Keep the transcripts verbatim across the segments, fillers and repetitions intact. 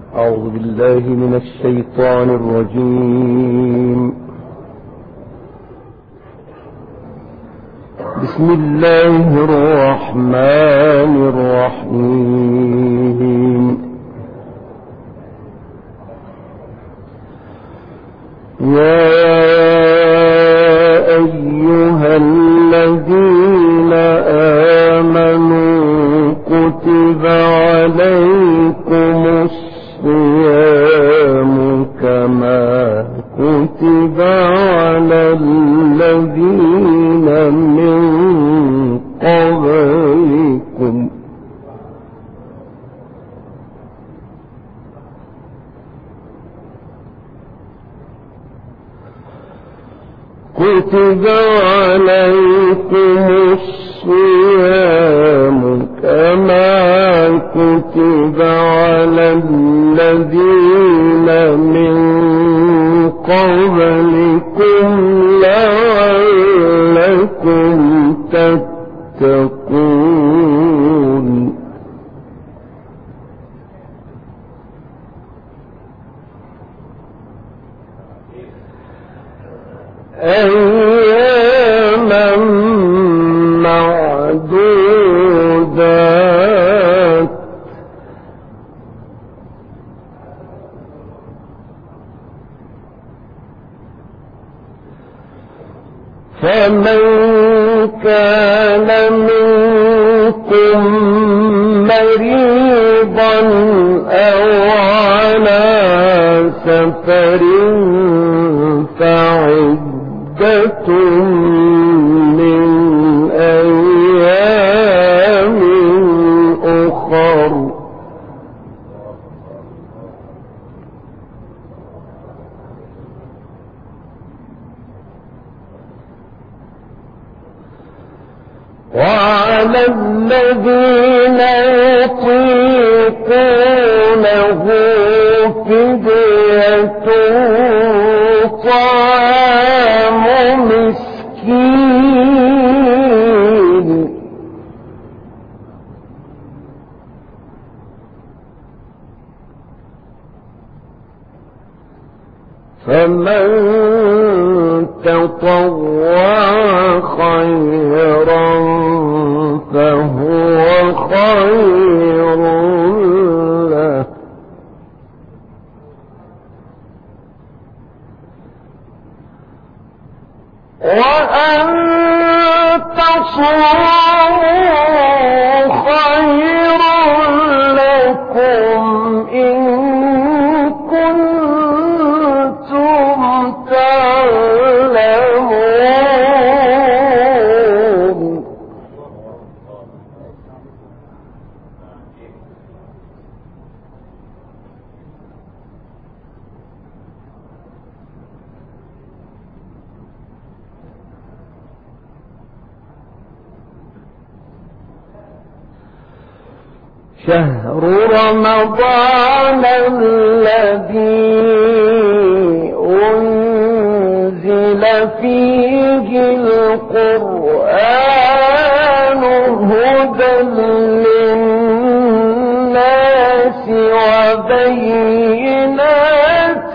أعوذ بالله من الشيطان الرجيم. بسم الله الرحمن الرحيم. يا أيها الذين آمنوا كتب عليكم الصيام كما كتب على الذين من قبلكم كتب عليكم الصيام كما كتب على الذين من قبلكم لعلكم تتقون. أياما معدودات فمن كان منكم مريضا أو على سفر فعدة من أيام أخر. وعلى الذين يطيقونه فدية طعام مسكين فمن تطوع خيرا فهو خير له وأن تصوموا خير لكم إن كنتم تعلمون. شهر رمضان الذي أنزل فيه القرآن هدى للناس وبينات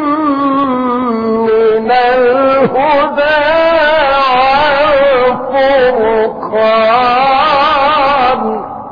من الهدى والفرقان.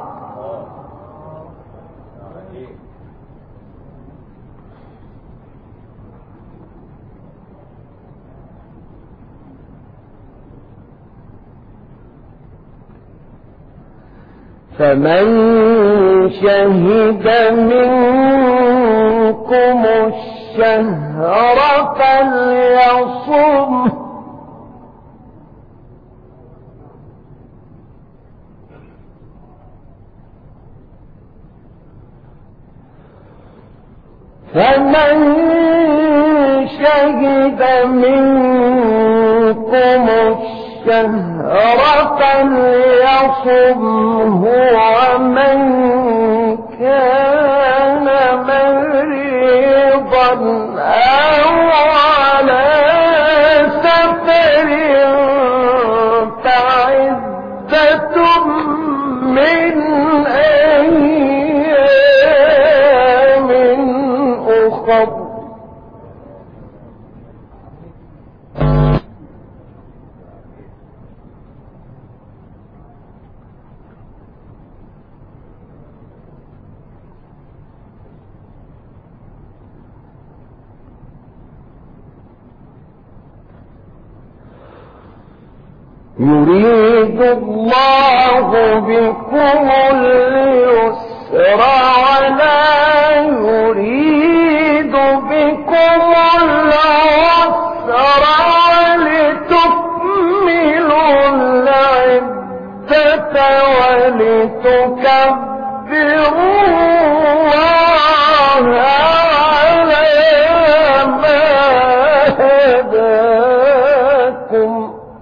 فمن شهد منكم الشهر فليصم فمن شهد منكم الشهر فليصمه ومن كان مريضا أو على سفر فعدة من أيام أخر يريد الله بكم اليسر ولا يريد بكم العسر ولتكملوا العدة ولتكبروا الله على ما هداكم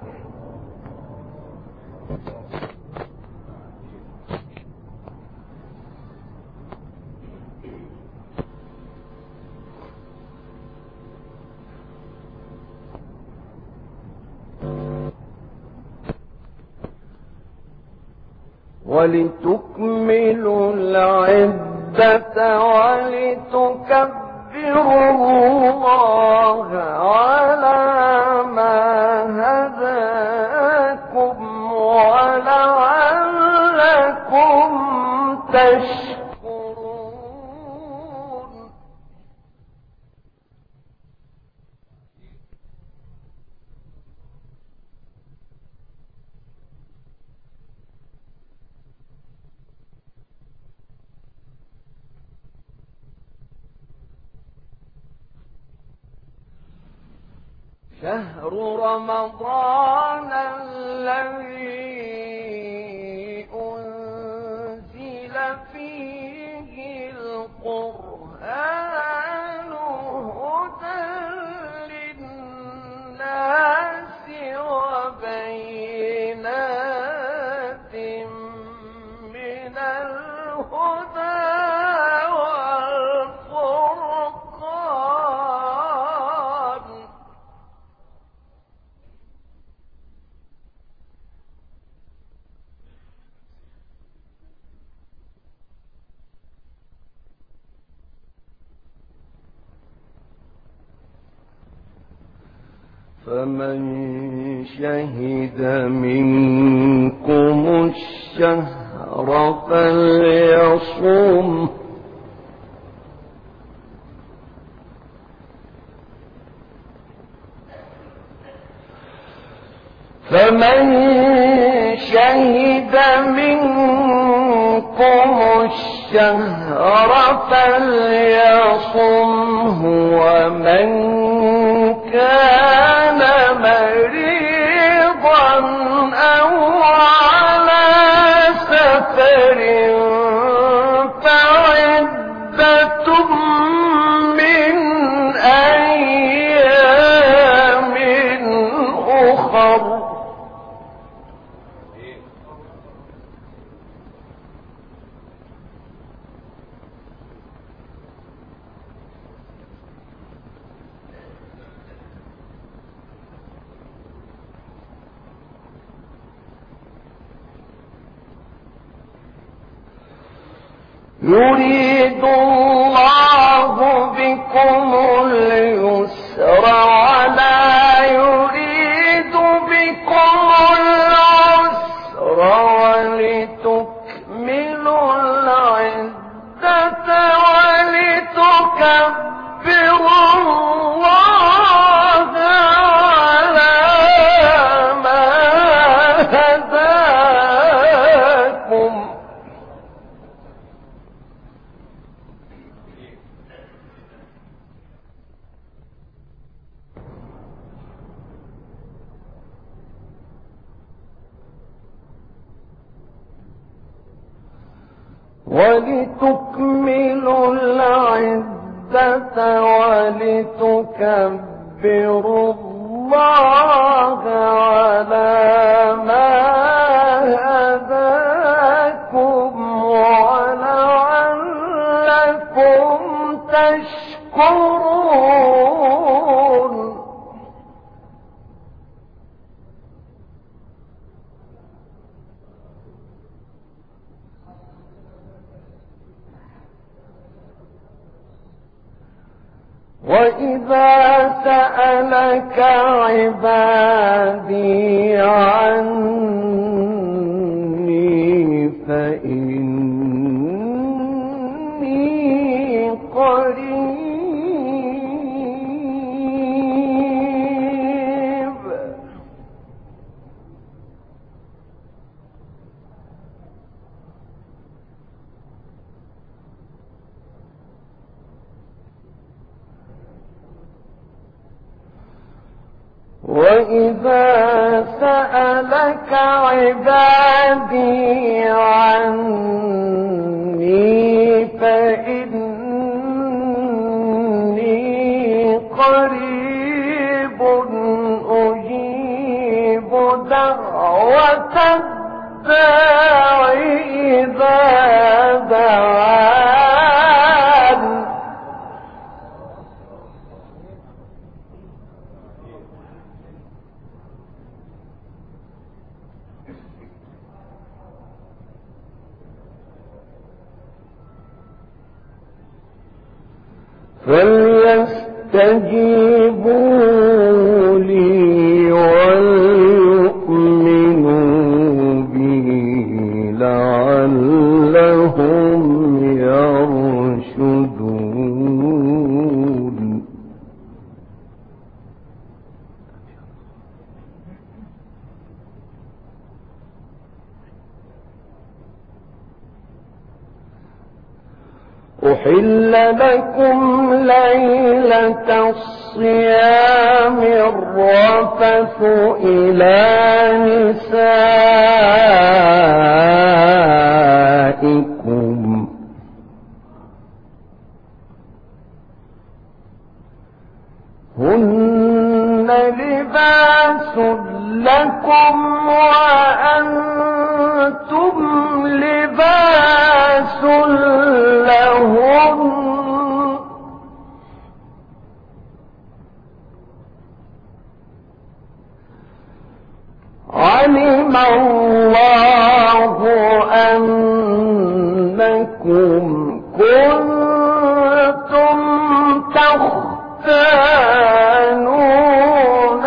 ولتكملوا العدة ولتكبروا الله على ما هداكم ولعلكم تشكرون. شهر رمضان الذي أنزل فيه القرآن هدى للناس وبينات من الهدى فمن شهد منكم الشهر فليصم فمن شهد منكم الشهر فليصمه ومن كان مريضا أو على سفر فعدة من أيام أخر. يريد الله بكم اليسر ولا يريد بكم العسر ولتكملوا العدة ولتكبروا الله على ما هداكم. ولتكملوا العدة ولتكبروا الله على ما هداكم ولعلكم تشكرون. وإذا سألك عبادي عني فإني قريب وإذا سألك عبادي عني فإني قريب أجيب دعوة الداع إذا دعان فليستجيبوا لي وليؤمنوا بي لعلهم يرشدون أحل لكم ليلة الصيام الرفث إلى نسائكم هن لباس لكم وأنتم لباس لهم علم الله أنكم كنتم تختانون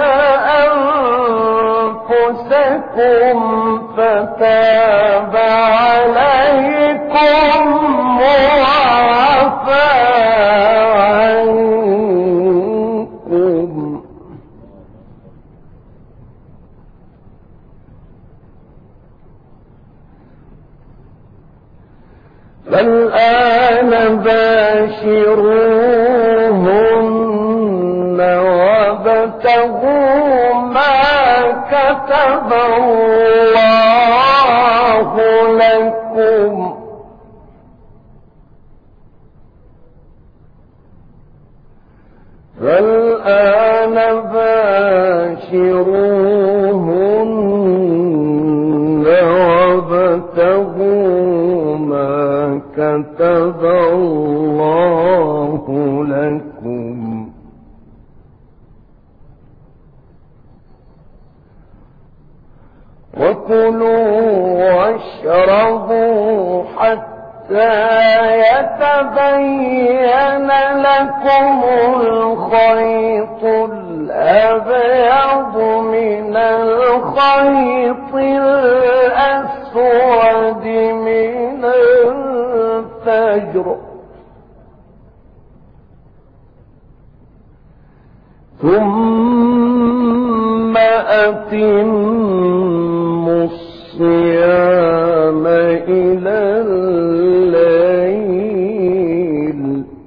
أنفسكم فتاب عليكم وعفى عنكم فالآن باشروهن وابتغوا ما كتب الله لكم فالآن باشروهن وابتغوا ما كتب الله لكم وكلوا واشربوا حتى يتبين لكم الخيط الأبيض من الخيط الأسود من الفجر ثم أتموا الصيام إلى الليل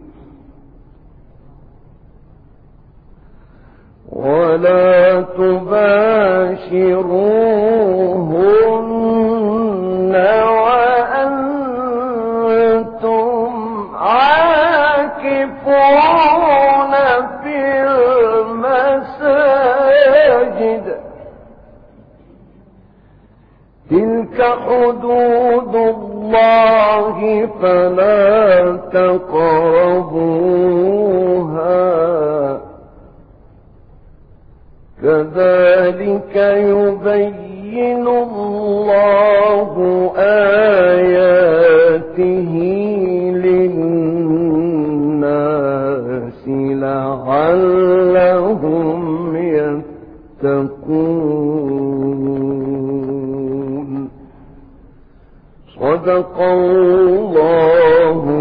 ولا تباشروهن وأنتم عاكفون في المساجد تلك حدود الله فلا تقربوها كذلك يبين الله آياته للناس يتقون. صدق الله